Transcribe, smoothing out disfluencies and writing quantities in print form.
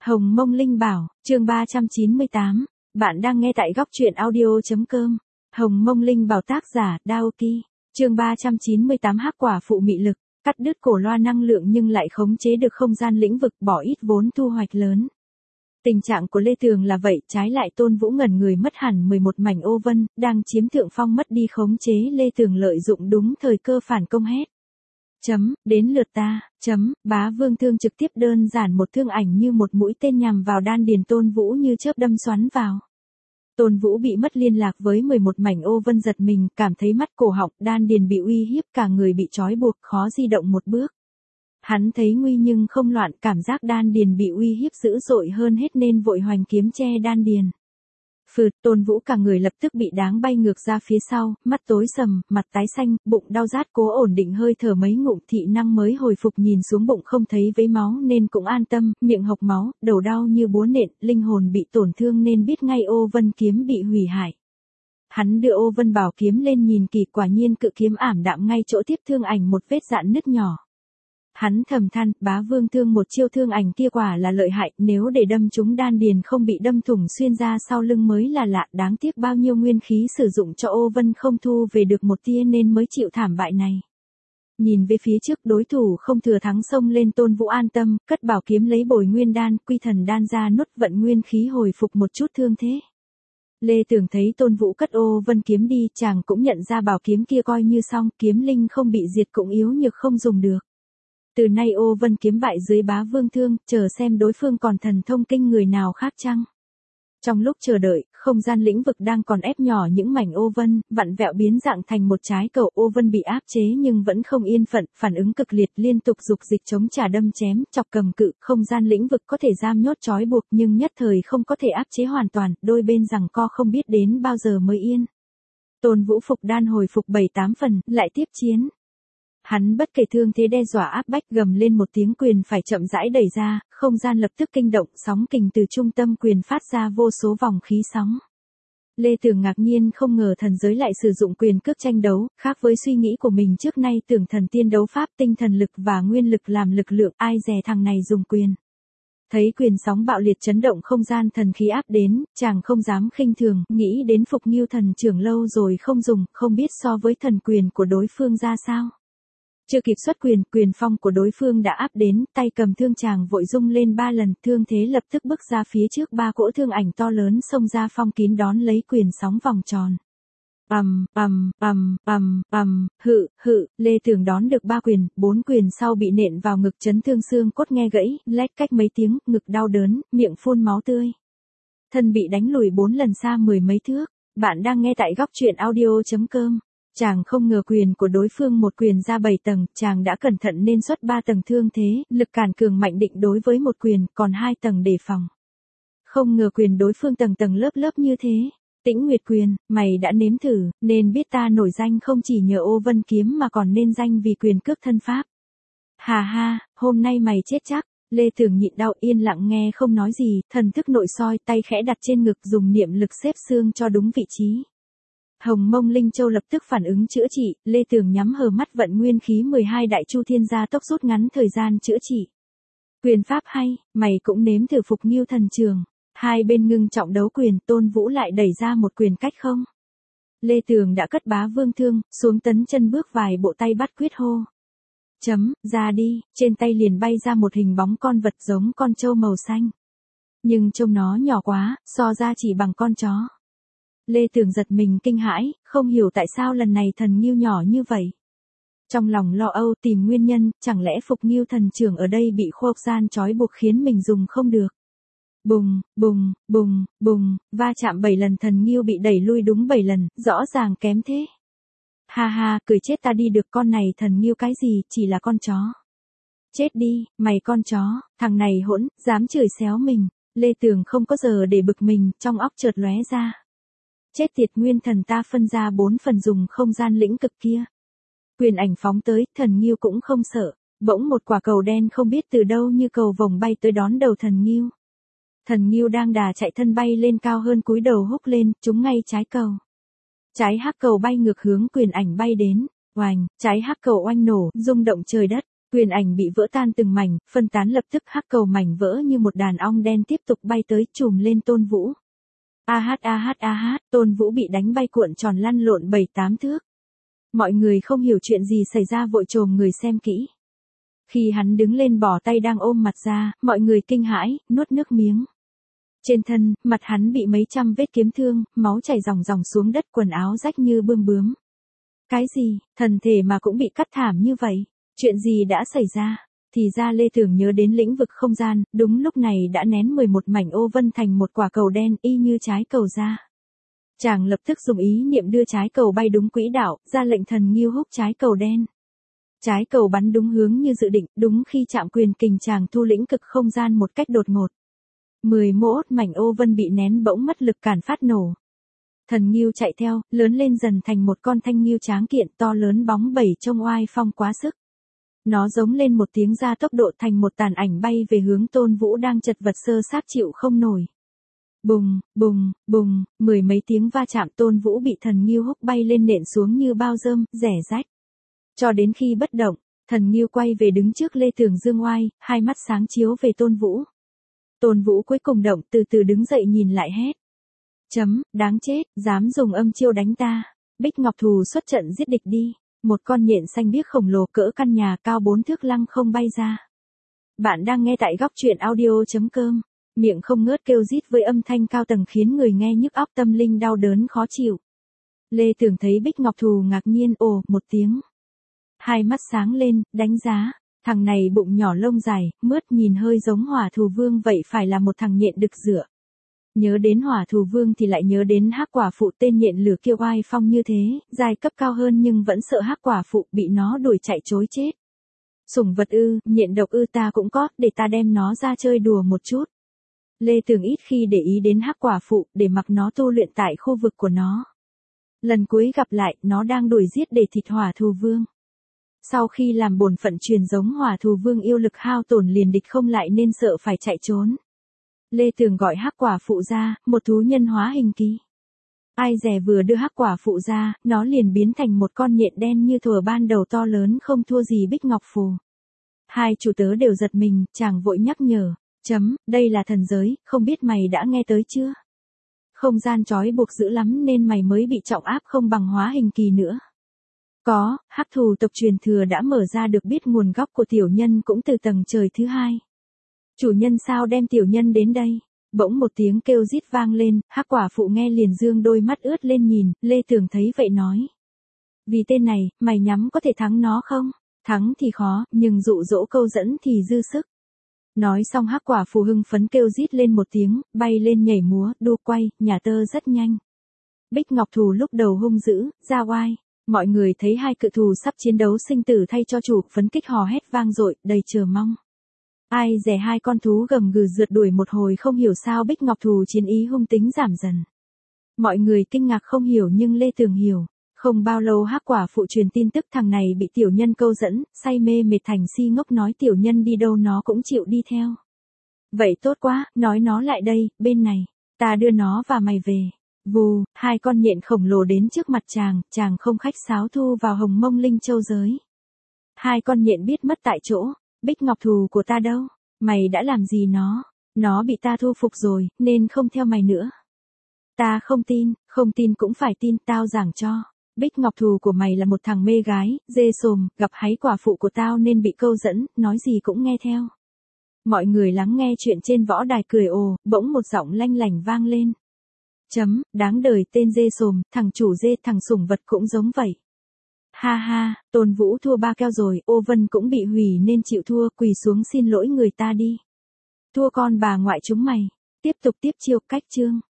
Hồng Mông Linh Bảo, chương 398. Bạn đang nghe tại góc truyện audio.com. Hồng Mông Linh Bảo tác giả, Daoki. Chương 398 hắc quả phụ mị lực, cắt đứt cổ loa năng lượng nhưng lại khống chế được không gian lĩnh vực, bỏ ít vốn thu hoạch lớn. Tình trạng của Lê Tường là vậy, trái lại Tôn Vũ ngẩn người mất hẳn 11 mảnh ô vân, đang chiếm thượng phong mất đi khống chế. Lê Tường lợi dụng đúng thời cơ phản công hết. Đến lượt ta, Bá Vương thương trực tiếp đơn giản một thương ảnh như một mũi tên nhằm vào đan điền Tôn Vũ như chớp đâm xoắn vào. Tôn Vũ bị mất liên lạc với 11 mảnh ô vân, giật mình, cảm thấy mắt cổ họng, đan điền bị uy hiếp, cả người bị trói buộc, khó di động một bước. Hắn thấy nguy nhưng không loạn, cảm giác đan điền bị uy hiếp dữ dội hơn hết nên vội hoành kiếm che đan điền. Tôn Vũ cả người lập tức bị đáng bay ngược ra phía sau, mắt tối sầm, mặt tái xanh, bụng đau rát, cố ổn định hơi thở mấy ngụm thị năng mới hồi phục, nhìn xuống bụng không thấy vết máu nên cũng an tâm, miệng hộc máu, đầu đau như búa nện, linh hồn bị tổn thương nên biết ngay ô vân kiếm bị hủy hại. Hắn đưa ô vân bảo kiếm lên nhìn kỳ, quả nhiên cự kiếm ảm đạm ngay chỗ tiếp thương ảnh một vết rạn nứt nhỏ. Hắn thầm than, Bá Vương thương một chiêu thương ảnh kia quả là lợi hại, nếu để đâm trúng đan điền không bị đâm thủng xuyên ra sau lưng mới là lạ, đáng tiếc bao nhiêu nguyên khí sử dụng cho ô vân không thu về được một tia nên mới chịu thảm bại này. Nhìn về phía trước, đối thủ không thừa thắng xông lên. Tôn Vũ an tâm, cất bảo kiếm lấy bồi nguyên đan, quy thần đan ra nuốt vận nguyên khí hồi phục một chút thương thế. Lê Tường thấy Tôn Vũ cất ô vân kiếm đi, chàng cũng nhận ra bảo kiếm kia coi như xong, kiếm linh không bị diệt cũng yếu nhược không dùng được. Từ nay ô vân kiếm bại dưới Bá Vương thương, chờ xem đối phương còn thần thông kinh người nào khác chăng. Trong lúc chờ đợi, không gian lĩnh vực đang còn ép nhỏ những mảnh ô vân, vặn vẹo biến dạng thành một trái cầu. Ô vân bị áp chế nhưng vẫn không yên phận, phản ứng cực liệt, liên tục dục dịch chống trả, đâm chém, chọc cầm cự. Không gian lĩnh vực có thể giam nhốt trói buộc nhưng nhất thời không có thể áp chế hoàn toàn, đôi bên giằng co không biết đến bao giờ mới yên. Tôn Vũ phục đan hồi phục 7-8 phần, lại tiếp chiến. Hắn bất kể thương thế đe dọa áp bách, gầm lên một tiếng, quyền phải chậm rãi đẩy ra, không gian lập tức kinh động, sóng kình từ trung tâm quyền phát ra vô số vòng khí sóng. Lê Tường ngạc nhiên không ngờ thần giới lại sử dụng quyền cước tranh đấu, khác với suy nghĩ của mình trước nay, tưởng thần tiên đấu pháp, tinh thần lực và nguyên lực làm lực lượng, ai dè thằng này dùng quyền. Thấy quyền sóng bạo liệt chấn động không gian, thần khí áp đến, chàng không dám khinh thường, nghĩ đến Phục Nghưu thần trưởng lâu rồi không dùng, không biết so với thần quyền của đối phương ra sao. Chưa kịp xuất quyền, quyền phong của đối phương đã áp đến, tay cầm thương chàng vội rung lên 3 lần, thương thế lập tức bước ra phía trước, 3 cỗ thương ảnh to lớn xông ra phong kín đón lấy quyền sóng vòng tròn. Lê Tường đón được 3 quyền, 4 quyền sau bị nện vào ngực, chấn thương xương cốt nghe gãy, lách cách mấy tiếng, ngực đau đớn, miệng phun máu tươi. Thân bị đánh lùi 4 lần xa 10 mấy thước. Bạn đang nghe tại góc truyện audio.com. Chàng không ngờ quyền của đối phương một quyền ra 7 tầng, chàng đã cẩn thận nên xuất 3 tầng thương thế, lực cản cường mạnh định đối với một quyền, còn 2 tầng đề phòng. Không ngờ quyền đối phương tầng tầng lớp lớp như thế. Tĩnh Nguyệt quyền, mày đã nếm thử, nên biết ta nổi danh không chỉ nhờ ô vân kiếm mà còn nên danh vì quyền cước thân pháp. Hà ha, hôm nay mày chết chắc. Lê Tường nhịn đau yên lặng nghe không nói gì, thần thức nội soi, tay khẽ đặt trên ngực, dùng niệm lực xếp xương cho đúng vị trí. Hồng Mông Linh Châu lập tức phản ứng chữa trị, Lê Tường nhắm hờ mắt vận nguyên khí 12 đại chu thiên gia tốc rút ngắn thời gian chữa trị. Quyền pháp hay, mày cũng nếm thử Phục Nghưu thần trường. Hai bên ngưng trọng đấu quyền, Tôn Vũ lại đẩy ra một quyền cách không. Lê Tường đã cất Bá Vương thương, xuống tấn chân bước vài bộ, tay bắt quyết hô. Ra đi, trên tay liền bay ra một hình bóng con vật giống con trâu màu xanh. Nhưng trông nó nhỏ quá, so ra chỉ bằng con chó. Lê Tường giật mình kinh hãi, không hiểu tại sao lần này thần Nghưu nhỏ như vậy. Trong lòng lo âu tìm nguyên nhân, chẳng lẽ Phục Nghưu thần trưởng ở đây bị không gian trói buộc khiến mình dùng không được. Bùng, va chạm 7 lần, thần Nghưu bị đẩy lui đúng 7 lần, rõ ràng kém thế. Ha ha, cười chết ta đi được, con này thần Nghưu cái gì, chỉ là con chó. Chết đi, mày con chó, thằng này hỗn, dám chửi xéo mình. Lê Tường không có giờ để bực mình, trong óc chợt lóe ra. Chết tiệt, nguyên thần ta phân ra 4 phần dùng không gian lĩnh cực kia. Quyền ảnh phóng tới, thần Nghưu cũng không sợ, bỗng một quả cầu đen không biết từ đâu như cầu vồng bay tới đón đầu thần Nghưu. Thần Nghưu đang đà chạy, thân bay lên cao hơn, cúi đầu húc lên, trúng ngay trái cầu. Trái hắc cầu bay ngược hướng quyền ảnh bay đến, oành, trái hắc cầu oanh nổ, rung động trời đất. Quyền ảnh bị vỡ tan từng mảnh, phân tán lập tức hắc cầu mảnh vỡ như một đàn ong đen tiếp tục bay tới trùm lên Tôn Vũ. Tôn Vũ bị đánh bay cuộn tròn lăn lộn 7-8 thước. Mọi người không hiểu chuyện gì xảy ra vội chồm người xem kỹ. Khi hắn đứng lên bỏ tay đang ôm mặt ra, mọi người kinh hãi, nuốt nước miếng. Trên thân, mặt hắn bị mấy trăm vết kiếm thương, máu chảy ròng ròng xuống đất, quần áo rách như bươm bướm. Cái gì, thần thể mà cũng bị cắt thảm như vậy? Chuyện gì đã xảy ra? Thì ra Lê Tường nhớ đến lĩnh vực không gian, đúng lúc này đã nén 11 mảnh ô vân thành một quả cầu đen y như trái cầu ra. Chàng lập tức dùng ý niệm đưa trái cầu bay đúng quỹ đạo, ra lệnh thần nghiêu húc trái cầu đen. Trái cầu bắn đúng hướng như dự định, đúng khi chạm quyền kình chàng thu lĩnh cực không gian một cách đột ngột. 11 mảnh ô vân bị nén bỗng mất lực cản phát nổ. Thần nghiêu chạy theo, lớn lên dần thành một con thanh nghiêu tráng kiện to lớn bóng bẩy trông oai phong quá sức. Nó giống lên một tiếng ra tốc độ thành một tàn ảnh bay về hướng Tôn Vũ đang chật vật sơ sát chịu không nổi. Bùng, bùng, bùng, 10 mấy tiếng va chạm Tôn Vũ bị thần nghiêu húc bay lên nện xuống như bao rơm, rẻ rách. Cho đến khi bất động, thần nghiêu quay về đứng trước Lê Tường dương oai, hai mắt sáng chiếu về Tôn Vũ. Tôn Vũ cuối cùng động từ từ đứng dậy nhìn lại hét. Đáng chết, dám dùng âm chiêu đánh ta. Bích Ngọc Thù xuất trận giết địch đi. Một con nhện xanh biếc khổng lồ cỡ căn nhà cao 4 thước lăng không bay ra. Bạn đang nghe tại góc truyện audio.com. Miệng không ngớt kêu rít với âm thanh cao tầng khiến người nghe nhức óc tâm linh đau đớn khó chịu. Lê Tường thấy Bích Ngọc Thù ngạc nhiên ồ một tiếng. Hai mắt sáng lên, đánh giá. Thằng này bụng nhỏ lông dài, mướt nhìn hơi giống Hỏa Thù Vương vậy phải là một thằng nhện đực rửa. Nhớ đến Hỏa Thù Vương thì lại nhớ đến Hắc Quả Phụ tên nhện lửa kia oai phong như thế, giai cấp cao hơn nhưng vẫn sợ Hắc Quả Phụ bị nó đuổi chạy trối chết. Sủng vật ư, nhện độc ư ta cũng có, để ta đem nó ra chơi đùa một chút. Lê Tường ít khi để ý đến Hắc Quả Phụ để mặc nó tu luyện tại khu vực của nó. Lần cuối gặp lại, nó đang đuổi giết để thịt Hỏa Thù Vương. Sau khi làm bổn phận truyền giống Hỏa Thù Vương yêu lực hao tổn liền địch không lại nên sợ phải chạy trốn. Lê Tường gọi Hắc Quả Phụ ra, một thú nhân hóa hình kỳ. Ai dè vừa đưa Hắc Quả Phụ ra, nó liền biến thành một con nhện đen như thuở ban đầu to lớn không thua gì Bích Ngọc Phù. Hai chủ tớ đều giật mình, chàng vội nhắc nhở. Đây là thần giới, không biết mày đã nghe tới chưa? Không gian trói buộc dữ lắm nên mày mới bị trọng áp không bằng hóa hình kỳ nữa. Có, Hắc Thù tộc truyền thừa đã mở ra được biết nguồn gốc của tiểu nhân cũng từ tầng trời thứ hai. Chủ nhân sao đem tiểu nhân đến đây? Bỗng một tiếng kêu rít vang lên, Hắc Quả Phụ nghe liền dương đôi mắt ướt lên nhìn, Lê Tường thấy vậy nói. Vì tên này, mày nhắm có thể thắng nó không? Thắng thì khó, nhưng dụ dỗ câu dẫn thì dư sức. Nói xong Hắc Quả Phụ hưng phấn kêu rít lên một tiếng, bay lên nhảy múa, đu quay, nhả tơ rất nhanh. Bích Ngọc Thù lúc đầu hung dữ, ra oai. Mọi người thấy hai cự thù sắp chiến đấu sinh tử thay cho chủ, phấn kích hò hét vang dội, đầy chờ mong. Ai dè hai con thú gầm gừ rượt đuổi một hồi không hiểu sao Bích Ngọc Thù chiến ý hung tính giảm dần. Mọi người kinh ngạc không hiểu nhưng Lê Tường hiểu. Không bao lâu Hắc Quả Phụ truyền tin tức thằng này bị tiểu nhân câu dẫn, say mê mệt thành si ngốc nói tiểu nhân đi đâu nó cũng chịu đi theo. Vậy tốt quá, nói nó lại đây, bên này. Ta đưa nó và mày về. Vù, hai con nhện khổng lồ đến trước mặt chàng không khách sáo thu vào Hồng Mông Linh Châu giới. Hai con nhện biết mất tại chỗ. Bích Ngọc Thù của ta đâu? Mày đã làm gì nó? Nó bị ta thu phục rồi, nên không theo mày nữa. Ta không tin cũng phải tin, tao giảng cho. Bích Ngọc Thù của mày là một thằng mê gái, dê sồm, gặp háy quả phụ của tao nên bị câu dẫn, nói gì cũng nghe theo. Mọi người lắng nghe chuyện trên võ đài cười ồ, bỗng một giọng lanh lảnh vang lên. Đáng đời tên dê sồm, thằng chủ dê, thằng sủng vật cũng giống vậy. Ha ha, Tôn Vũ thua 3 keo rồi, ô vân cũng bị hủy nên chịu thua, quỳ xuống xin lỗi người ta đi. Thua con bà ngoại chúng mày. Tiếp tục tiếp chiêu cách chương.